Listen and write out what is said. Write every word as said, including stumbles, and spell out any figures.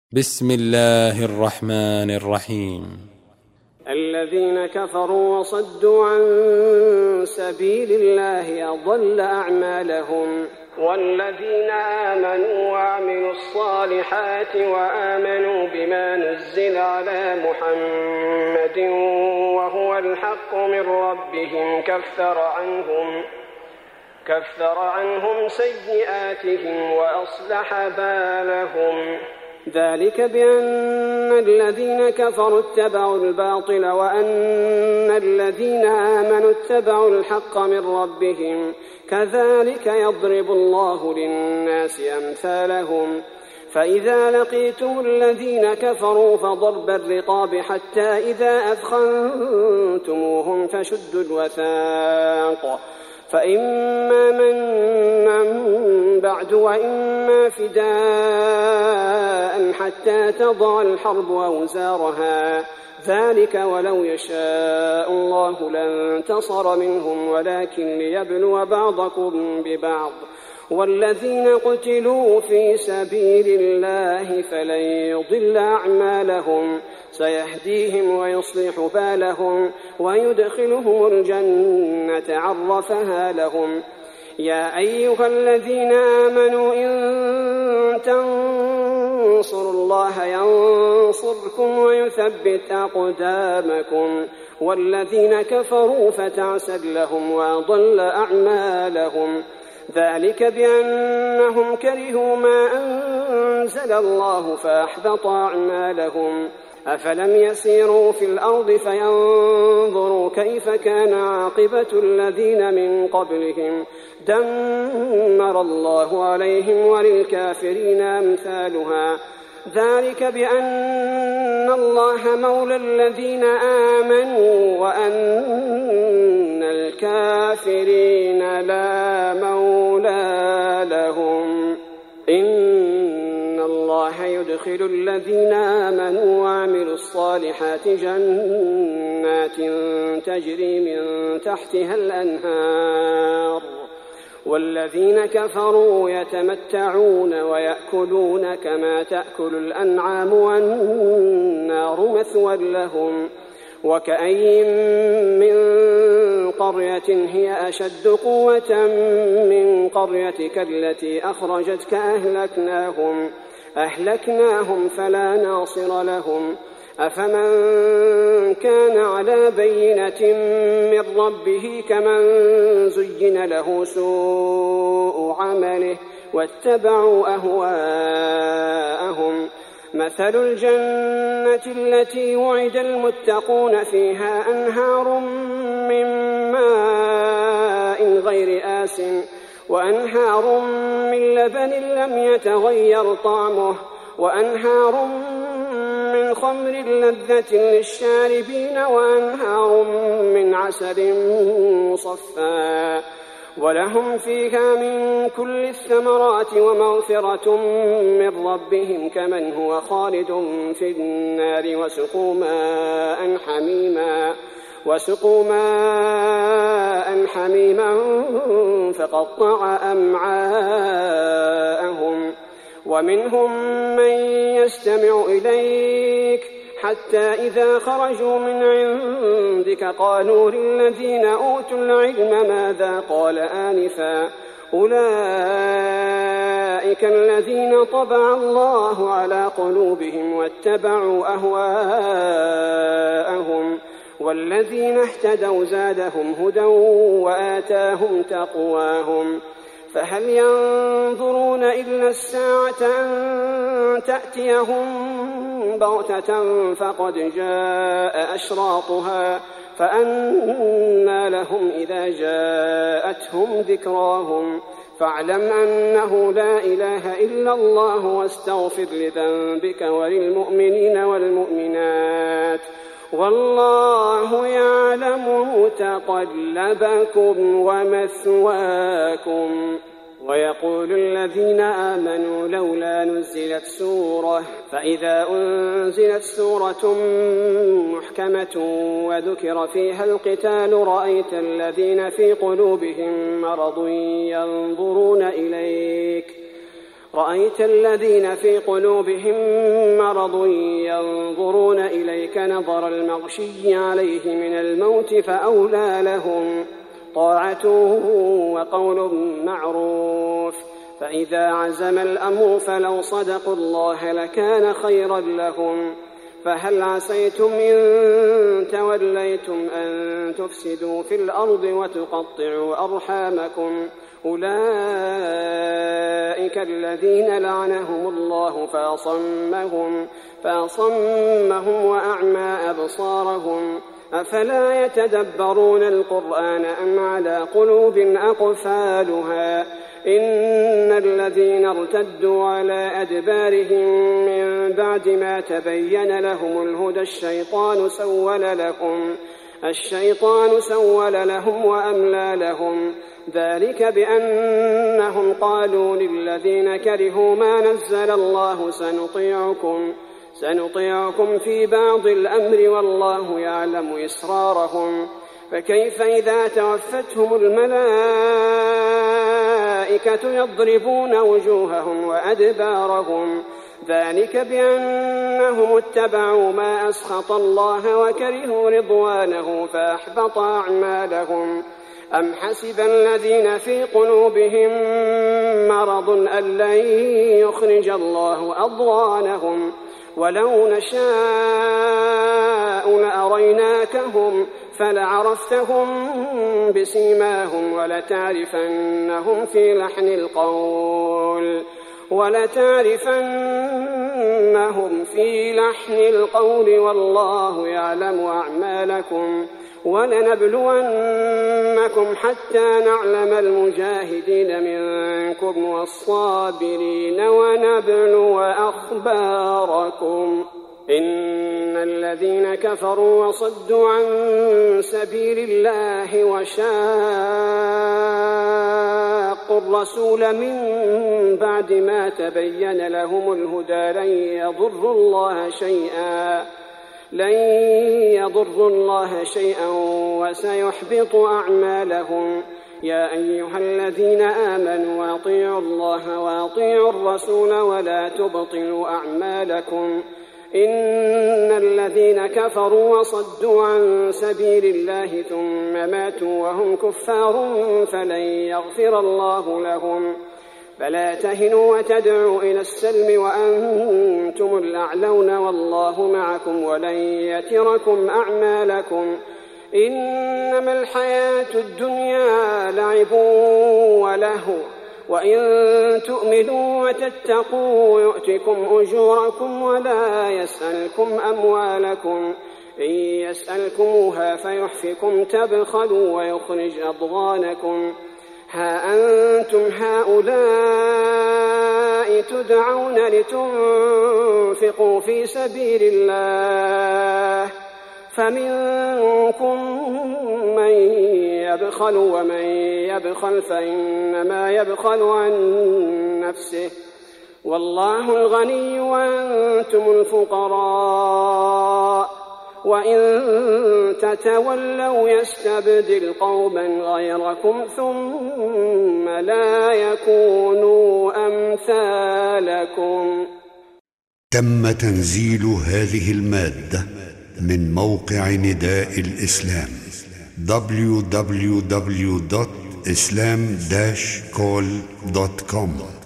بسم الله الرحمن الرحيم. الذين كفروا وصدوا عن سبيل الله أضل أعمالهم، والذين آمنوا وعملوا الصالحات وآمنوا بما نزل على محمد وهو الحق من ربهم كفر عنهم كفر عنهم سيئاتهم وأصلح بالهم. ذلك بأن الذين كفروا اتبعوا الباطل وأن الذين آمنوا اتبعوا الحق من ربهم، كذلك يضرب الله للناس أمثالهم. فإذا لقيتم الذين كفروا فضرب الرقاب حتى إذا أثخنتموهم فشدوا الوثاق، فإما منا بعد وإما فداء حتى تضع الحرب أوزارها، ذلك ولو يشاء الله لانتصر منهم ولكن ليبلو بعضكم ببعض. والذين قتلوا في سبيل الله فلن يضل أعمالهم، سيهديهم ويصلح بالهم ويدخلهم الجنة عرفها لهم. يا أيها الذين آمنوا إن تنصروا الله ينصركم ويثبت أقدامكم، والذين كفروا فتعسا لهم وأضل أعمالهم. ذلك بأنهم كرهوا ما أنزل الله فأحبط أعمالهم. أفلم يسيروا في الأرض فينظروا كيف كان عاقبة الذين من قبلهم، دمر الله عليهم وللكافرين أمثالها. ذلك بأن الله مولى الذين آمنوا وأن الكافرين لا مولى لهم. إن الله يدخل الذين آمنوا وعملوا الصالحات جنات تجري من تحتها الأنهار، والذين كفروا يتمتعون ويأكلون كما تأكل الأنعام والنار مثوى لهم. وكأي من قرية هي أشد قوة من قريتك التي أخرجتك أهلكناهم أهلكناهم فلا ناصر لهم. أفمن كان على بينة من ربه كمن زين له سوء عمله واتبعوا أهواءهم. مثل الجنة التي وعد المتقون فيها أنهار من ماء غير آسٍ وأنهار من لبن لم يتغير طعمه وأنهار من خمر لذة للشاربين وأنهار من عسل مصفى، ولهم فيها من كل الثمرات ومغفرة من ربهم كمن هو خالد في النار وسقوا ماء حميما وسقوا ماء حميما فقطع أمعاءهم. ومنهم من يستمع إليك حتى إذا خرجوا من عندك قالوا للذين أوتوا العلم ماذا قال آنفا، أولئك الذين طبع الله على قلوبهم واتبعوا أهواءهم، والذين اهتدوا زادهم هدى وآتاهم تقواهم. فهل ينظرون إلا الساعة أن تأتيهم بغتة فقد جاء أشراطها، فأنى لهم إذا جاءتهم ذكراهم. فاعلم أنه لا إله إلا الله واستغفر لذنبك وللمؤمنين والمؤمنات، والله يعلم متقلبكم ومثواكم. ويقول الذين آمنوا لولا نزلت سورة، فإذا أنزلت سورة محكمة وذكر فيها القتال رأيت الذين في قلوبهم مرض ينظرون إليك رأيت الذين في قلوبهم مرض ينظرون إليك نظر المغشي عليه من الموت فأولى لهم طاعة وقول معروف. فإذا عزم الأمر فلو صدقوا الله لكان خيرا لهم. فهل عسيتم إن توليتم أن تفسدوا في الأرض وتقطعوا أرحامكم؟ أولئك الذين لعنهم الله فأصمهم, فأصمهم وأعمى أبصارهم. أفلا يتدبرون القرآن أم على قلوب أقفالها؟ إن الذين ارتدوا على أدبارهم من بعد ما تبين لهم الهدى الشيطان سول لهم الشيطان سول لهم وأملى لهم. ذلك بأنهم قالوا للذين كرهوا ما نزل الله سنطيعكم سنطيعكم في بعض الأمر والله يعلم إسرارهم. فكيف إذا توفتهم الملائكة يضربون وجوههم وأدبارهم؟ ذلك بأنهم اتبعوا ما أسخط الله وكرهوا رضوانه فأحبط أعمالهم. أم حسب الذين في قلوبهم مرض أن لن يخرج الله أضغانهم؟ ولو نشاء لأريناكهم فلعرفتهم بسيماهم ولتعرفنهم في لحن القول ولتعرفنهم في لحن القول والله يعلم أعمالكم. ولنبلونكم حتى نعلم المجاهدين منكم والصابرين ونبلو أخباركم. إن الذين كفروا وصدوا عن سبيل الله وشاقوا الرسول من بعد ما تبين لهم الهدى لن يضروا الله شيئا لن يضروا الله شيئا وسيحبط أعمالهم. يا أيها الذين آمنوا أطيعوا الله وأطيعوا الرسول ولا تبطلوا أعمالكم. إن الذين كفروا وصدوا عن سبيل الله ثم ماتوا وهم كفار فلن يغفر الله لهم. فلا تهنوا وتدعوا إلى السلم وأنتم الأعلون والله معكم ولن يتركم أعمالكم. إنما الحياة الدنيا لعب ولهو وإن تؤمنوا وتتقوا يؤتكم أجوركم ولا يسألكم أموالكم. إن يسألكموها فيحفكم تبخلوا ويخرج أضغانكم. ها أنتم هؤلاء تدعون لتنفقوا في سبيل الله فمنكم من يبخل ومن يبخل فإنما يبخل عن نفسه والله الغني وأنتم الفقراء وإن تتولوا يستبدل قوما غيركم ثم لا يكونوا أمثالكم. تم تنزيل هذه المادة من موقع نداء الإسلام دبليو دبليو دبليو دوت إسلام داش كول دوت كوم.